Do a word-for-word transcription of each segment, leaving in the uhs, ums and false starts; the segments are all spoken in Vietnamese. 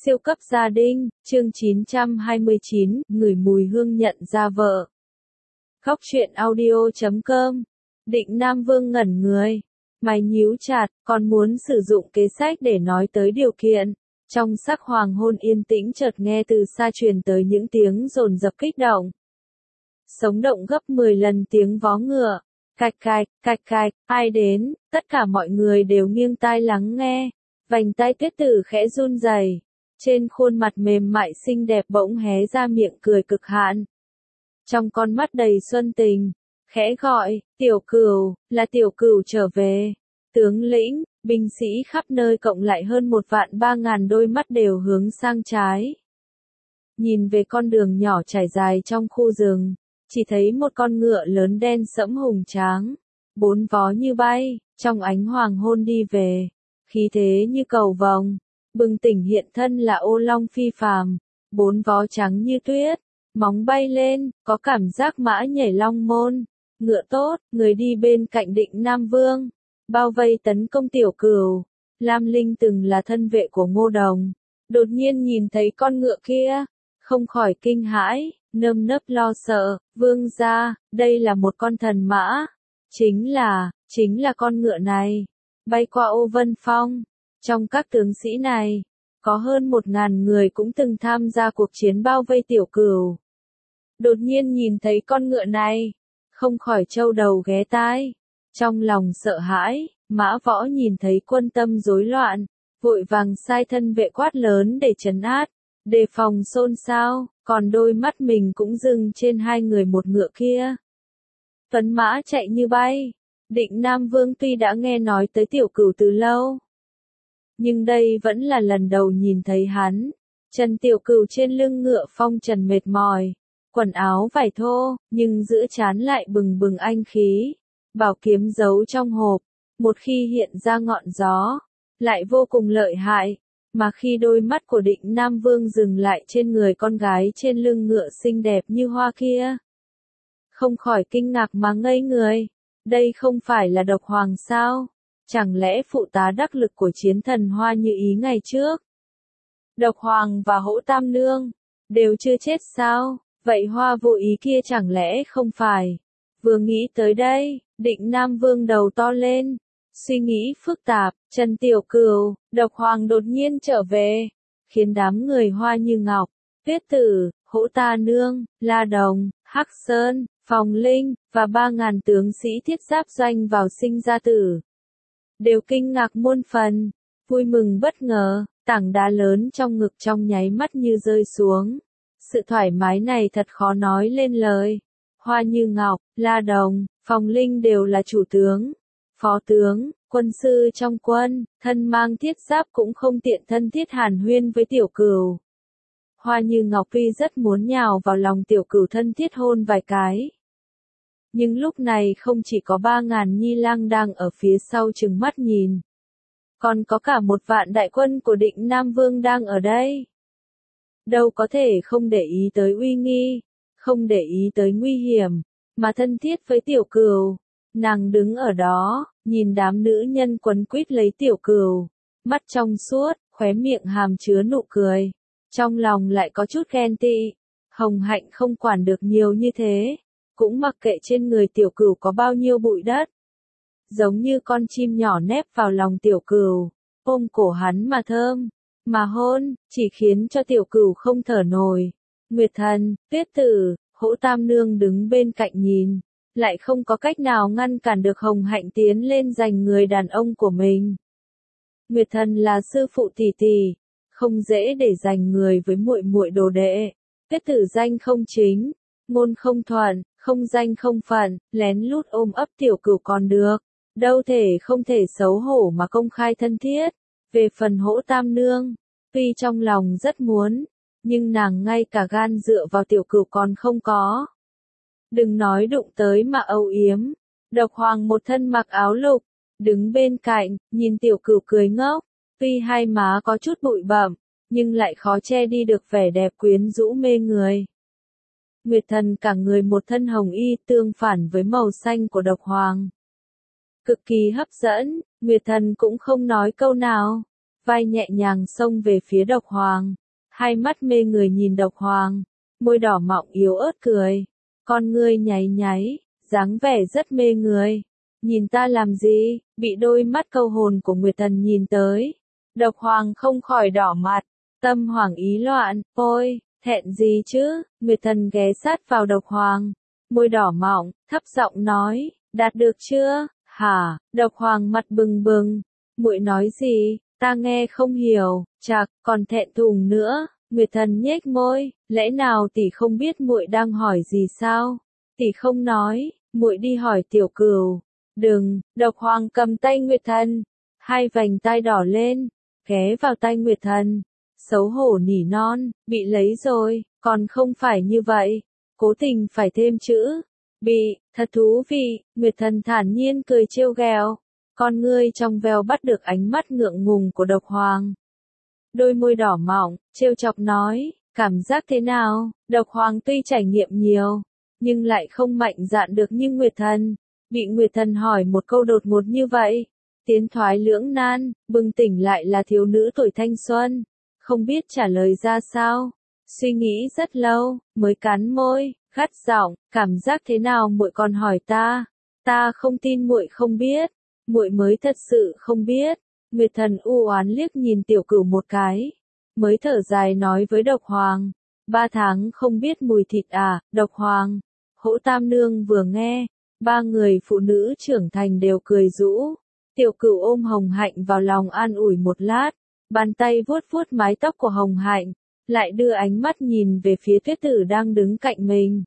Siêu cấp gia đình, chương chín trăm hai mươi chín, ngửi mùi hương nhận ra vợ. Góc truyện audio chấm com. Định Nam Vương ngẩn người. Mày nhíu chặt, còn muốn sử dụng kế sách để nói tới điều kiện. Trong sắc hoàng hôn yên tĩnh chợt nghe từ xa truyền tới những tiếng dồn dập kích động. Sống động gấp mười lần tiếng vó ngựa. Cạch cạch, cạch cạch, ai đến, tất cả mọi người đều nghiêng tai lắng nghe. Vành tai Tuyết Tử khẽ run rẩy. Trên khuôn mặt mềm mại xinh đẹp bỗng hé ra miệng cười cực hạn. Trong con mắt đầy xuân tình, khẽ gọi, Tiểu Cửu, là Tiểu Cửu trở về. Tướng lĩnh, binh sĩ khắp nơi cộng lại hơn một vạn ba ngàn đôi mắt đều hướng sang trái. Nhìn về con đường nhỏ trải dài trong khu rừng, chỉ thấy một con ngựa lớn đen sẫm hùng tráng, bốn vó như bay, trong ánh hoàng hôn đi về, khí thế như cầu vồng. Bừng tỉnh hiện thân là ô long phi phàm, bốn vó trắng như tuyết, móng bay lên, có cảm giác mã nhảy long môn, ngựa tốt, người đi bên cạnh Định Nam Vương, bao vây tấn công Tiểu Cửu. Lam Linh từng là thân vệ của Ngô Đồng, đột nhiên nhìn thấy con ngựa kia, không khỏi kinh hãi, nơm nớp lo sợ, vương gia, đây là một con thần mã, chính là, chính là con ngựa này, bay qua ô Vân Phong. Trong các tướng sĩ này, có hơn một ngàn người cũng từng tham gia cuộc chiến bao vây Tiểu Cửu. Đột nhiên nhìn thấy con ngựa này, không khỏi trâu đầu ghé tai. Trong lòng sợ hãi, Mã Võ nhìn thấy quân tâm rối loạn, vội vàng sai thân vệ quát lớn để trấn át, đề phòng xôn xao, còn đôi mắt mình cũng dừng trên hai người một ngựa kia. Tuấn mã chạy như bay, Định Nam Vương tuy đã nghe nói tới Tiểu Cửu từ lâu, nhưng đây vẫn là lần đầu nhìn thấy hắn. Trần Tiểu Cửu trên lưng ngựa phong trần mệt mỏi, quần áo vải thô, nhưng giữa trán lại bừng bừng anh khí. Bảo kiếm giấu trong hộp, một khi hiện ra ngọn gió, lại vô cùng lợi hại. Mà khi đôi mắt của Định Nam Vương dừng lại trên người con gái trên lưng ngựa xinh đẹp như hoa kia, không khỏi kinh ngạc mà ngây người. Đây không phải là Độc Hoàng sao? Chẳng lẽ phụ tá đắc lực của chiến thần Hoa Như Ý ngày trước, Độc Hoàng và Hỗ Tam Nương, đều chưa chết sao? Vậy Hoa Vô Ý kia chẳng lẽ không phải? Vừa nghĩ tới đây, Định Nam Vương đầu to lên, suy nghĩ phức tạp. Trần Tiểu Cửu, Độc Hoàng đột nhiên trở về, khiến đám người Hoa Như Ngọc, Tuyết Tử, Hỗ Ta Nương, La Đồng, Hắc Sơn, Phòng Linh, và ba ngàn tướng sĩ thiết giáp doanh vào Sinh Ra Tử, đều kinh ngạc muôn phần, vui mừng bất ngờ, tảng đá lớn trong ngực trong nháy mắt như rơi xuống. Sự thoải mái này thật khó nói lên lời. Hoa Như Ngọc, La Đồng, Phòng Linh đều là chủ tướng, phó tướng, quân sư trong quân, thân mang thiết giáp cũng không tiện thân thiết hàn huyên với Tiểu Cửu. Hoa Như Ngọc tuy rất muốn nhào vào lòng Tiểu Cửu thân thiết hôn vài cái, nhưng lúc này không chỉ có ba ngàn nhi lang đang ở phía sau trừng mắt nhìn, còn có cả một vạn đại quân của Định Nam Vương đang ở đây. Đâu có thể không để ý tới uy nghi, không để ý tới nguy hiểm, mà thân thiết với Tiểu Cửu. Nàng đứng ở đó, nhìn đám nữ nhân quấn quýt lấy Tiểu Cửu, mắt trong suốt, khóe miệng hàm chứa nụ cười, trong lòng lại có chút ghen tị. Hồng Hạnh không quản được nhiều như thế, cũng mặc kệ trên người Tiểu Cửu có bao nhiêu bụi đất, giống như con chim nhỏ nép vào lòng Tiểu Cửu, ôm cổ hắn mà thơm, mà hôn, chỉ khiến cho Tiểu Cửu không thở nổi. Nguyệt Thần, Tuyết Tử, Hỗ Tam Nương đứng bên cạnh nhìn, lại không có cách nào ngăn cản được Hồng Hạnh tiến lên giành người đàn ông của mình. Nguyệt Thần là sư phụ tỷ tỷ, không dễ để giành người với muội muội đồ đệ. Tuyết Tử danh không chính, ngôn không thuận, không danh không phận, lén lút ôm ấp Tiểu Cửu còn được, đâu thể không thể xấu hổ mà công khai thân thiết. Về phần Hỗ Tam Nương, tuy trong lòng rất muốn, nhưng nàng ngay cả gan dựa vào Tiểu Cửu còn không có. Đừng nói đụng tới mà âu yếm. Độc Hoàng một thân mặc áo lục, đứng bên cạnh, nhìn Tiểu Cửu cười ngốc, tuy hai má có chút bụi bặm, nhưng lại khó che đi được vẻ đẹp quyến rũ mê người. Nguyệt Thần cả người một thân hồng y tương phản với màu xanh của Độc Hoàng, cực kỳ hấp dẫn. Nguyệt Thần cũng không nói câu nào, vai nhẹ nhàng xông về phía Độc Hoàng, hai mắt mê người nhìn Độc Hoàng, môi đỏ mọng yếu ớt cười, con ngươi nháy nháy, dáng vẻ rất mê người. Nhìn ta làm gì? Bị đôi mắt câu hồn của Nguyệt Thần nhìn tới, Độc Hoàng không khỏi đỏ mặt, tâm hoảng ý loạn, ôi, thẹn gì chứ? Nguyệt Thần ghé sát vào Độc Hoàng, môi đỏ mọng, thấp giọng nói, đạt được chưa? Hả? Độc Hoàng mặt bừng bừng, muội nói gì? Ta nghe không hiểu, chạc, còn thẹn thùng nữa. Nguyệt Thần nhếch môi, lẽ nào tỷ không biết muội đang hỏi gì sao? Tỷ không nói, muội đi hỏi Tiểu Cửu. Đừng, Độc Hoàng cầm tay Nguyệt Thần, hai vành tai đỏ lên, ghé vào tay Nguyệt Thần, xấu hổ nỉ non, bị lấy rồi, còn không phải như vậy, cố tình phải thêm chữ, bị, thật thú vị, Nguyệt Thần thản nhiên cười trêu ghẹo, con ngươi trong veo bắt được ánh mắt ngượng ngùng của Độc Hoàng. Đôi môi đỏ mọng, trêu chọc nói, cảm giác thế nào? Độc Hoàng tuy trải nghiệm nhiều, nhưng lại không mạnh dạn được như Nguyệt Thần. Bị Nguyệt Thần hỏi một câu đột ngột như vậy, tiến thoái lưỡng nan, bừng tỉnh lại là thiếu nữ tuổi thanh xuân, không biết trả lời ra sao, suy nghĩ rất lâu, mới cắn môi, gắt giọng, cảm giác thế nào muội còn hỏi ta? Ta không tin muội không biết, muội mới thật sự không biết. Nguyệt Thần u oán liếc nhìn Tiểu Cửu một cái, mới thở dài nói với Độc Hoàng, ba tháng không biết mùi thịt à? Độc Hoàng, Hỗ Tam Nương vừa nghe, ba người phụ nữ trưởng thành đều cười rũ. Tiểu Cửu ôm Hồng Hạnh vào lòng an ủi một lát, bàn tay vuốt vuốt mái tóc của Hồng Hạnh, lại đưa ánh mắt nhìn về phía Tuyết Tử đang đứng cạnh mình.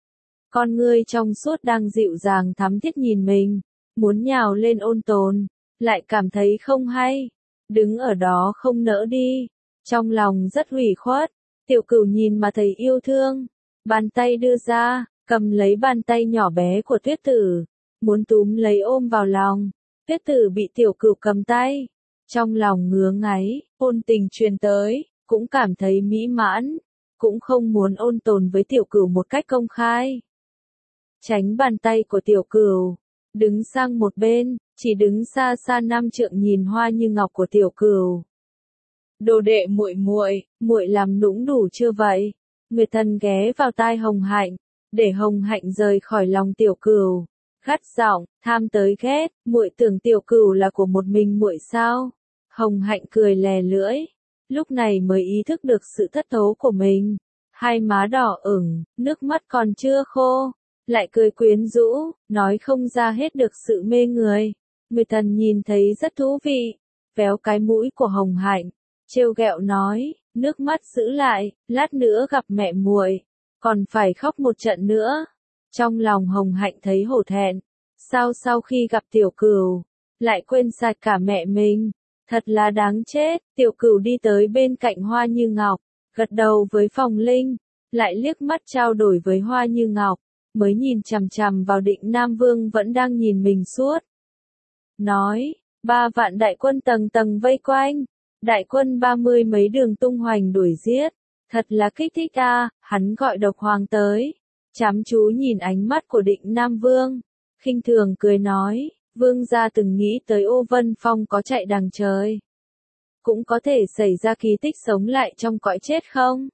Con ngươi trong suốt đang dịu dàng thắm thiết nhìn mình, muốn nhào lên ôn tồn, lại cảm thấy không hay, đứng ở đó không nỡ đi, trong lòng rất ủy khuất. Tiểu Cửu nhìn mà thấy yêu thương, bàn tay đưa ra, cầm lấy bàn tay nhỏ bé của Tuyết Tử, muốn túm lấy ôm vào lòng. Tuyết Tử bị Tiểu Cửu cầm tay, trong lòng ngứa ngáy, ôn tình truyền tới, cũng cảm thấy mỹ mãn, cũng không muốn ôn tồn với Tiểu Cửu một cách công khai. Tránh bàn tay của Tiểu Cửu, đứng sang một bên, chỉ đứng xa xa năm trượng nhìn hoa như ngọc của Tiểu Cửu. Đồ đệ muội muội, muội làm nũng đủ chưa vậy? Nguyệt Thần ghé vào tai Hồng Hạnh, để Hồng Hạnh rời khỏi lòng Tiểu Cửu, gắt giọng, tham tới ghét, muội tưởng Tiểu Cửu là của một mình muội sao? Hồng Hạnh cười lè lưỡi, lúc này mới ý thức được sự thất thố của mình, hai má đỏ ửng, nước mắt còn chưa khô, lại cười quyến rũ, nói không ra hết được sự mê người. Nguyệt Thần nhìn thấy rất thú vị, véo cái mũi của Hồng Hạnh, trêu ghẹo nói, nước mắt giữ lại, lát nữa gặp mẹ muội, còn phải khóc một trận nữa. Trong lòng Hồng Hạnh thấy hổ thẹn, sao sau khi gặp Tiểu Cửu, lại quên sạch cả mẹ mình, thật là đáng chết. Tiểu Cửu đi tới bên cạnh Hoa Như Ngọc, gật đầu với Phong Linh, lại liếc mắt trao đổi với Hoa Như Ngọc, mới nhìn chằm chằm vào Định Nam Vương vẫn đang nhìn mình suốt. Nói, ba vạn đại quân tầng tầng vây quanh, đại quân ba mươi mấy đường tung hoành đuổi giết, thật là kích thích a. À. Hắn gọi Độc Hoàng tới, chăm chú nhìn ánh mắt của Định Nam Vương, khinh thường cười nói, vương gia từng nghĩ tới Ô Vân Phong có chạy đằng trời, cũng có thể xảy ra kỳ tích sống lại trong cõi chết không?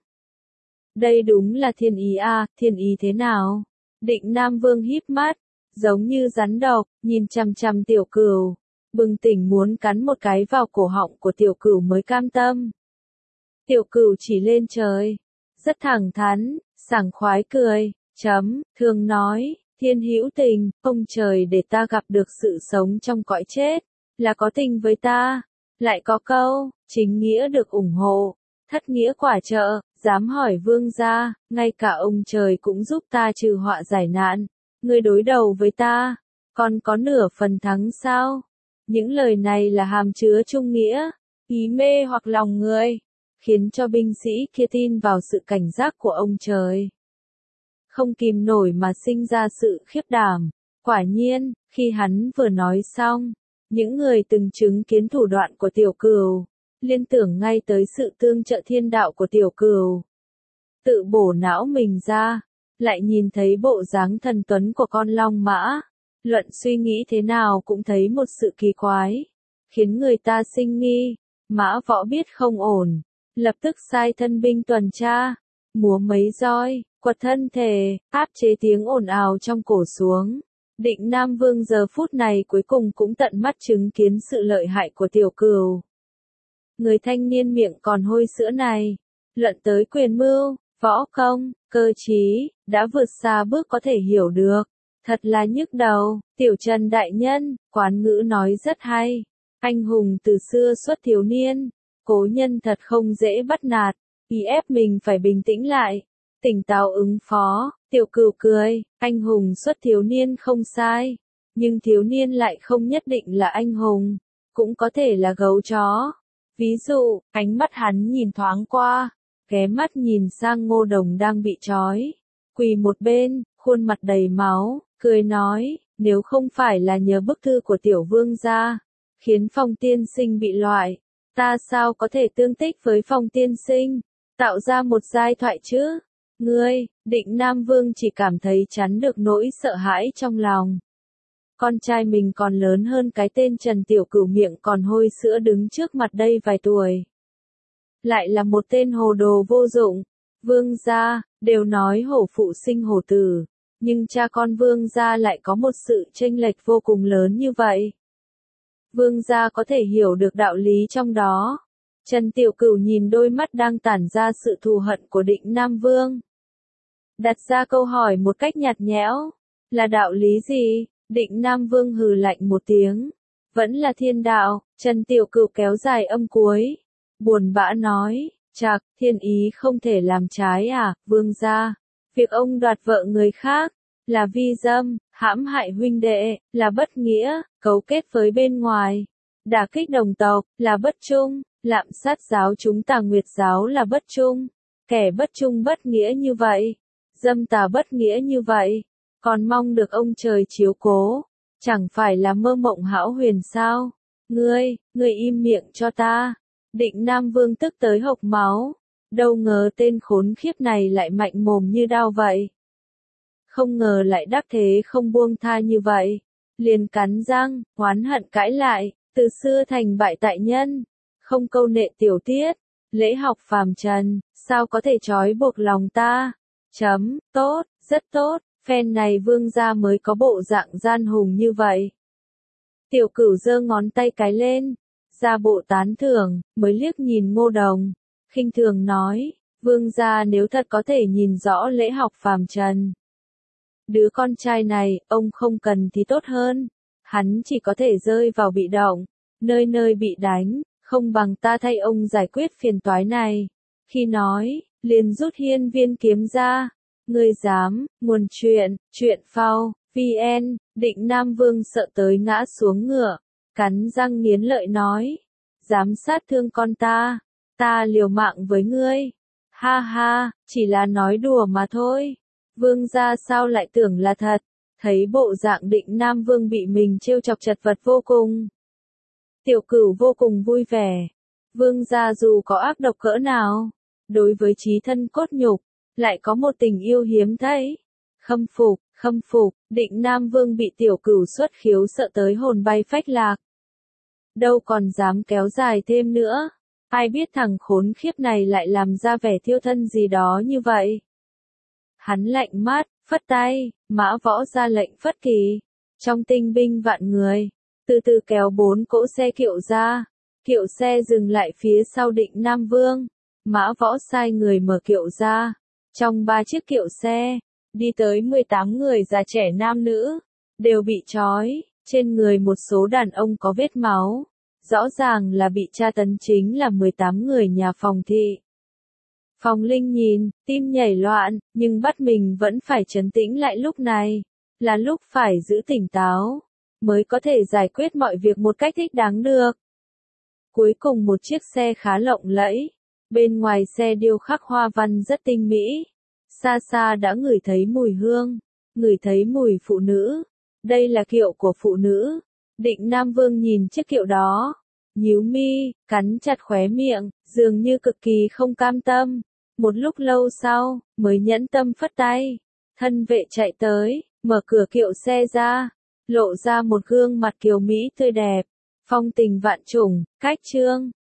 Đây đúng là thiên ý a. À, thiên ý thế nào? Định Nam Vương híp mắt, giống như rắn độc, nhìn chằm chằm Tiểu Cửu, bừng tỉnh muốn cắn một cái vào cổ họng của Tiểu Cửu mới cam tâm. Tiểu Cửu chỉ lên trời, rất thẳng thắn, sảng khoái cười, chấm, thường nói, thiên hữu tình, ông trời để ta gặp được sự sống trong cõi chết, là có tình với ta, lại có câu, chính nghĩa được ủng hộ, thất nghĩa quả trợ, dám hỏi vương gia, ngay cả ông trời cũng giúp ta trừ họa giải nạn, ngươi đối đầu với ta, còn có nửa phần thắng sao? Những lời này là hàm chứa trung nghĩa, ý mê hoặc lòng người, khiến cho binh sĩ kia tin vào sự cảnh giác của ông trời. Không kìm nổi mà sinh ra sự khiếp đảm. Quả nhiên, khi hắn vừa nói xong, những người từng chứng kiến thủ đoạn của Tiểu Cửu, liên tưởng ngay tới sự tương trợ thiên đạo của Tiểu Cửu. Tự bổ não mình ra, lại nhìn thấy bộ dáng thần tuấn của con long mã, luận suy nghĩ thế nào cũng thấy một sự kỳ quái, khiến người ta sinh nghi, Mã Võ biết không ổn, lập tức sai thân binh tuần tra, múa mấy roi, quật thân thể, áp chế tiếng ồn ào trong cổ xuống. Định Nam Vương giờ phút này cuối cùng cũng tận mắt chứng kiến sự lợi hại của Tiểu Cửu. Người thanh niên miệng còn hôi sữa này, luận tới quyền mưu, võ công, cơ trí, đã vượt xa bước có thể hiểu được. Thật là nhức đầu. Tiểu Trần đại nhân, quán ngữ nói rất hay. Anh hùng từ xưa xuất thiếu niên, cố nhân thật không dễ bắt nạt, ý ép mình phải bình tĩnh lại, tỉnh táo ứng phó. Tiểu Cửu cười, anh hùng xuất thiếu niên không sai, nhưng thiếu niên lại không nhất định là anh hùng, cũng có thể là gấu chó. Ví dụ, ánh mắt hắn nhìn thoáng qua, ghé mắt nhìn sang Ngô Đồng đang bị trói, quỳ một bên, khuôn mặt đầy máu, cười nói, nếu không phải là nhờ bức thư của tiểu vương gia, khiến Phong tiên sinh bị loại, ta sao có thể tương tích với Phong tiên sinh, tạo ra một giai thoại chứ? Ngươi, Định Nam Vương chỉ cảm thấy chắn được nỗi sợ hãi trong lòng. Con trai mình còn lớn hơn cái tên Trần Tiểu Cửu miệng còn hôi sữa đứng trước mặt đây vài tuổi. Lại là một tên hồ đồ vô dụng. Vương gia, đều nói hổ phụ sinh hổ tử, nhưng cha con vương gia lại có một sự chênh lệch vô cùng lớn như vậy. Vương gia có thể hiểu được đạo lý trong đó. Trần Tiểu Cửu nhìn đôi mắt đang tản ra sự thù hận của Định Nam Vương, đặt ra câu hỏi một cách nhạt nhẽo, là đạo lý gì? Định Nam Vương hừ lạnh một tiếng, vẫn là thiên đạo. Trần Tiểu Cửu kéo dài âm cuối, buồn bã nói, chạc, thiên ý không thể làm trái à, vương gia. Việc ông đoạt vợ người khác, là vi dâm, hãm hại huynh đệ, là bất nghĩa, cấu kết với bên ngoài, đả kích đồng tộc, là bất trung, lạm sát giáo chúng Tà Nguyệt giáo là bất trung. Kẻ bất trung bất nghĩa như vậy, dâm tà bất nghĩa như vậy, còn mong được ông trời chiếu cố, chẳng phải là mơ mộng hão huyền sao? Ngươi, ngươi im miệng cho ta. Định Nam Vương tức tới hộc máu, đâu ngờ tên khốn khiếp này lại mạnh mồm như đao vậy. Không ngờ lại đắc thế không buông tha như vậy, liền cắn răng, oán hận cãi lại, từ xưa thành bại tại nhân, không câu nệ tiểu tiết, lễ học phàm trần, sao có thể trói buộc lòng ta? Chấm, tốt, rất tốt, phen này vương gia mới có bộ dạng gian hùng như vậy. Tiểu Cửu giơ ngón tay cái lên, ra bộ tán thưởng, mới liếc nhìn Ngô Đồng, khinh thường nói, vương gia nếu thật có thể nhìn rõ lễ học phàm trần, đứa con trai này, ông không cần thì tốt hơn, hắn chỉ có thể rơi vào bị động, nơi nơi bị đánh, không bằng ta thay ông giải quyết phiền toái này. Khi nói, liền rút hiên viên kiếm ra, ngươi dám, nguồn chuyện, chuyện phao, vn. Định Nam Vương sợ tới ngã xuống ngựa, cắn răng nghiến lợi nói, dám sát thương con ta, ta liều mạng với ngươi. Ha ha, chỉ là nói đùa mà thôi. Vương gia sao lại tưởng là thật? Thấy bộ dạng Định Nam Vương bị mình trêu chọc chật vật vô cùng, Tiểu Cửu vô cùng vui vẻ. Vương gia dù có ác độc cỡ nào, đối với chí thân cốt nhục, lại có một tình yêu hiếm thấy. Khâm phục, khâm phục. Định Nam Vương bị Tiểu Cửu xuất khiếu sợ tới hồn bay phách lạc, đâu còn dám kéo dài thêm nữa. Ai biết thằng khốn khiếp này lại làm ra vẻ thiêu thân gì đó như vậy. Hắn lạnh mắt, phất tay, Mã Võ ra lệnh phất kỳ. Trong tinh binh vạn người, từ từ kéo bốn cỗ xe kiệu ra. Kiệu xe dừng lại phía sau Định Nam Vương. Mã Võ sai người mở kiệu ra. Trong ba chiếc kiệu xe, đi tới mười tám người già trẻ nam nữ, đều bị trói, trên người một số đàn ông có vết máu. Rõ ràng là bị tra tấn chính là mười tám người nhà Phòng thị. Phòng Linh nhìn, tim nhảy loạn, nhưng bắt mình vẫn phải trấn tĩnh lại lúc này. Là lúc phải giữ tỉnh táo, mới có thể giải quyết mọi việc một cách thích đáng được. Cuối cùng một chiếc xe khá lộng lẫy, bên ngoài xe điêu khắc hoa văn rất tinh mỹ. Xa xa đã ngửi thấy mùi hương, ngửi thấy mùi phụ nữ. Đây là kiệu của phụ nữ. Định Nam Vương nhìn chiếc kiệu đó, nhíu mi, cắn chặt khóe miệng, dường như cực kỳ không cam tâm. Một lúc lâu sau, mới nhẫn tâm phất tay. Thân vệ chạy tới, mở cửa kiệu xe ra, lộ ra một gương mặt kiều mỹ tươi đẹp, phong tình vạn trùng, cách trương.